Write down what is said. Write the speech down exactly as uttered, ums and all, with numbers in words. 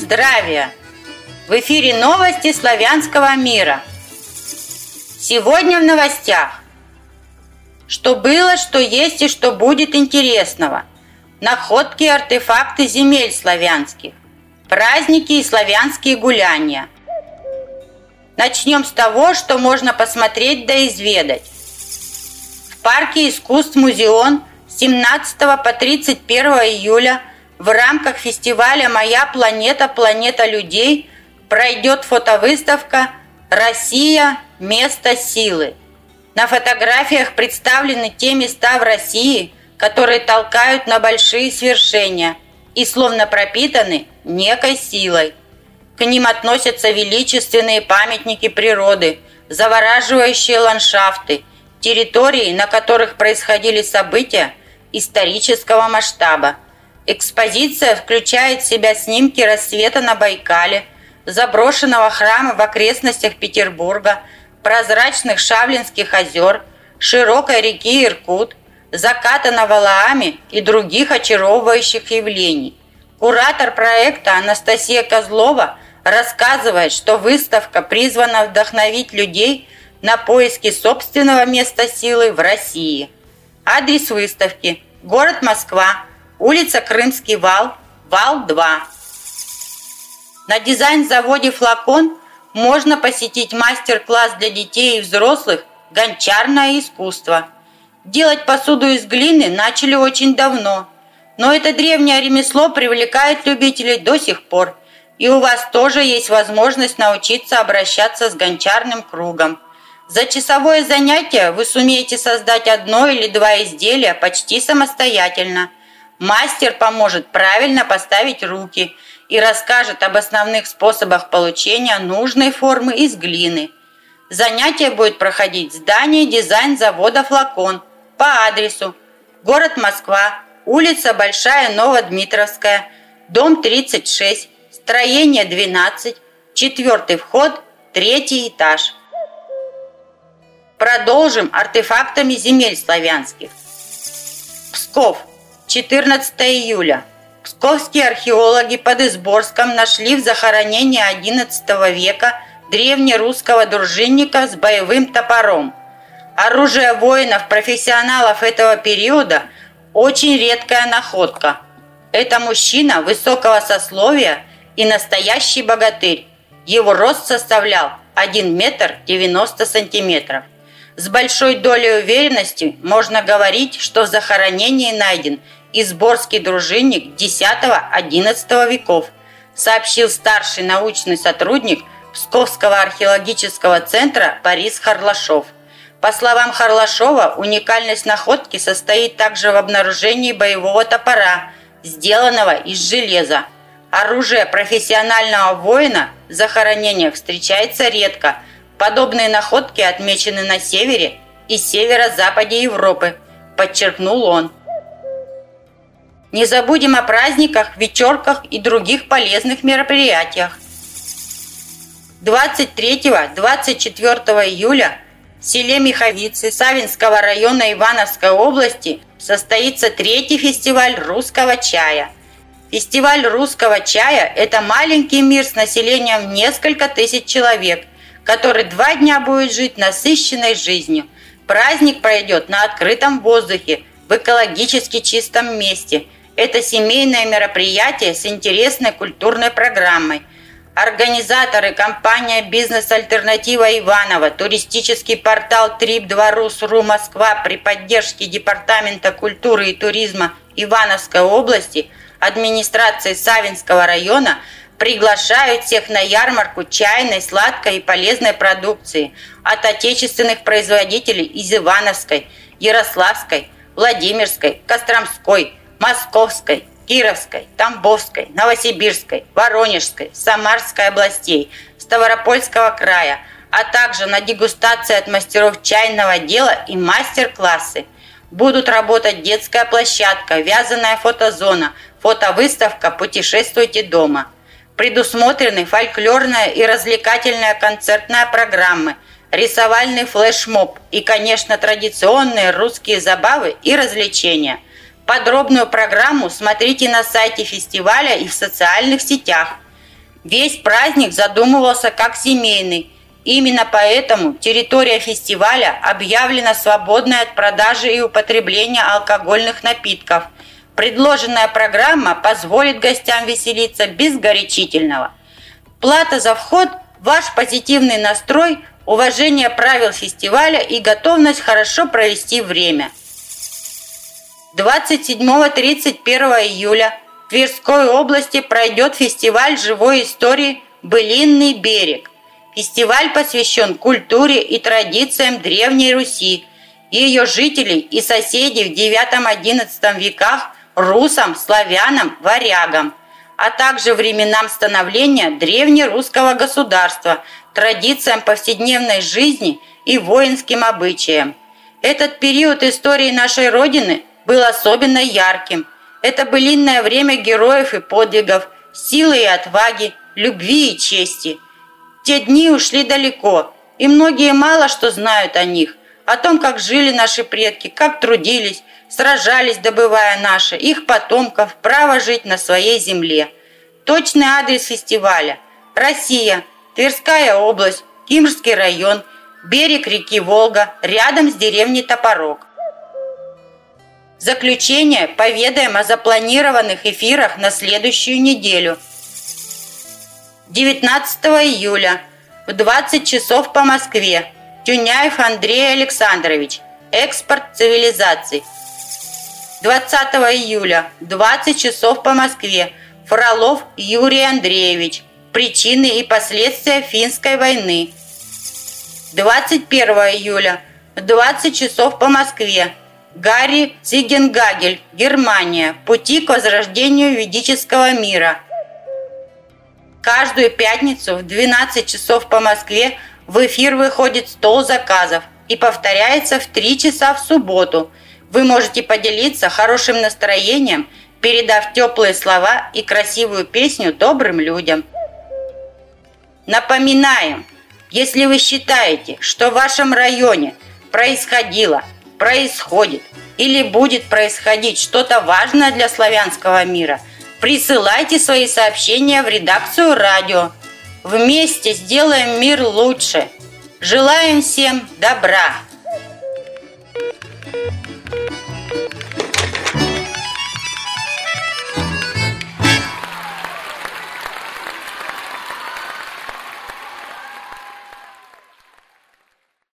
здравия! В эфире новости славянского мира. Сегодня в новостях. Что было, что есть и что будет интересного. Находки и артефакты земель славянских. Праздники и славянские гуляния. Начнем с того, что можно посмотреть да изведать. В парке искусств «Музеон» с семнадцатого по тридцать первое июля в рамках фестиваля «Моя планета. Планета людей» пройдет фотовыставка «Россия. Место силы». На фотографиях представлены те места в России, которые толкают на большие свершения и словно пропитаны некой силой. К ним относятся величественные памятники природы, завораживающие ландшафты, территории, на которых происходили события исторического масштаба. Экспозиция включает в себя снимки рассвета на Байкале, заброшенного храма в окрестностях Петербурга, прозрачных Шавлинских озер, широкой реки Иркут, заката на Валааме и других очаровывающих явлений. Куратор проекта Анастасия Козлова рассказывает, что выставка призвана вдохновить людей на поиски собственного места силы в России. Адрес выставки: город Москва, улица Крымский вал, вал два. На дизайн-заводе «Флакон» можно посетить мастер-класс для детей и взрослых «Гончарное искусство». Делать посуду из глины начали очень давно, но это древнее ремесло привлекает любителей до сих пор, и у вас тоже есть возможность научиться обращаться с гончарным кругом. За часовое занятие вы сумеете создать одно или два изделия почти самостоятельно. Мастер поможет правильно поставить руки и расскажет об основных способах получения нужной формы из глины. Занятие будет проходить в здании дизайн-завода «Флакон» по адресу: город Москва, улица Большая Новодмитровская, дом тридцать шесть, строение двенадцать, четвертый вход, третий этаж. Продолжим артефактами земель славянских. Псков, четырнадцатое июля. Псковские археологи под Изборском нашли в захоронении одиннадцатого века древнерусского дружинника с боевым топором. Оружие воинов-профессионалов этого периода – очень редкая находка. Это мужчина высокого сословия и настоящий богатырь. Его рост составлял один метр девяносто сантиметров. С большой долей уверенности можно говорить, что в захоронении найден изборский дружинник десятого-одиннадцатого веков, сообщил старший научный сотрудник Псковского археологического центра Борис Харлашов. По словам Харлашова, уникальность находки состоит также в обнаружении боевого топора, сделанного из железа. Оружие профессионального воина в захоронениях встречается редко. Подобные находки отмечены на севере и северо-западе Европы, подчеркнул он. Не забудем о праздниках, вечерках и других полезных мероприятиях. двадцать третьего — двадцать четвёртого июля в селе Миховицы Савинского района Ивановской области состоится третий фестиваль русского чая. Фестиваль русского чая – это маленький мир с населением в несколько тысяч человек, который два дня будет жить насыщенной жизнью. Праздник пройдет на открытом воздухе, в экологически чистом месте. Это семейное мероприятие с интересной культурной программой. Организаторы – компания «Бизнес-альтернатива Иваново», туристический портал трип два ру точка ру Москва при поддержке Департамента культуры и туризма Ивановской области, администрации Савинского района приглашают всех на ярмарку чайной, сладкой и полезной продукции от отечественных производителей из Ивановской, Ярославской, Владимирской, Костромской, Московской, Кировской, Тамбовской, Новосибирской, Воронежской, Самарской областей, Ставропольского края, а также на дегустации от мастеров чайного дела и мастер-классы. Будут работать детская площадка, вязаная фотозона, фотовыставка «Путешествуйте дома». Предусмотрены фольклорная и развлекательная концертная программы, рисовальный флешмоб и, конечно, традиционные русские забавы и развлечения. Подробную программу смотрите на сайте фестиваля и в социальных сетях. Весь праздник задумывался как семейный. Именно поэтому территория фестиваля объявлена свободной от продажи и употребления алкогольных напитков. Предложенная программа позволит гостям веселиться без горячительного. Плата за вход – ваш позитивный настрой, уважение правил фестиваля и готовность хорошо провести время. двадцать седьмого — тридцать первого июля в Тверской области пройдет фестиваль живой истории «Былинный берег». Фестиваль посвящен культуре и традициям Древней Руси, ее жителей и соседей в девятом-одиннадцатом веках, русам, славянам, варягам, а также временам становления древнерусского государства, традициям повседневной жизни и воинским обычаям. Этот период истории нашей Родины был особенно ярким. Это былинное время героев и подвигов, силы и отваги, любви и чести. Те дни ушли далеко, и многие мало что знают о них, о том, как жили наши предки, как трудились, сражались, добывая наше, их потомков, право жить на своей земле. Точный адрес фестиваля – Россия, Тверская область, Кимрский район, берег реки Волга, рядом с деревней Топорок. В заключение поведаем о запланированных эфирах на следующую неделю. девятнадцатого июля в двадцать часов по Москве Тюняев Андрей Александрович. Экспорт цивилизаций. двадцатого июля в двадцать часов по Москве Фролов Юрий Андреевич. Причины и последствия финской войны. двадцать первого июля в двадцать часов по Москве Гарри Цигенгагель, Германия. Пути к возрождению ведического мира. Каждую пятницу в двенадцать часов по Москве в эфир выходит стол заказов и повторяется в три часа в субботу. Вы можете поделиться хорошим настроением, передав теплые слова и красивую песню добрым людям. Напоминаем, если вы считаете, что в вашем районе происходило, происходит или будет происходить что-то важное для славянского мира, присылайте свои сообщения в редакцию радио. Вместе сделаем мир лучше. Желаем всем добра!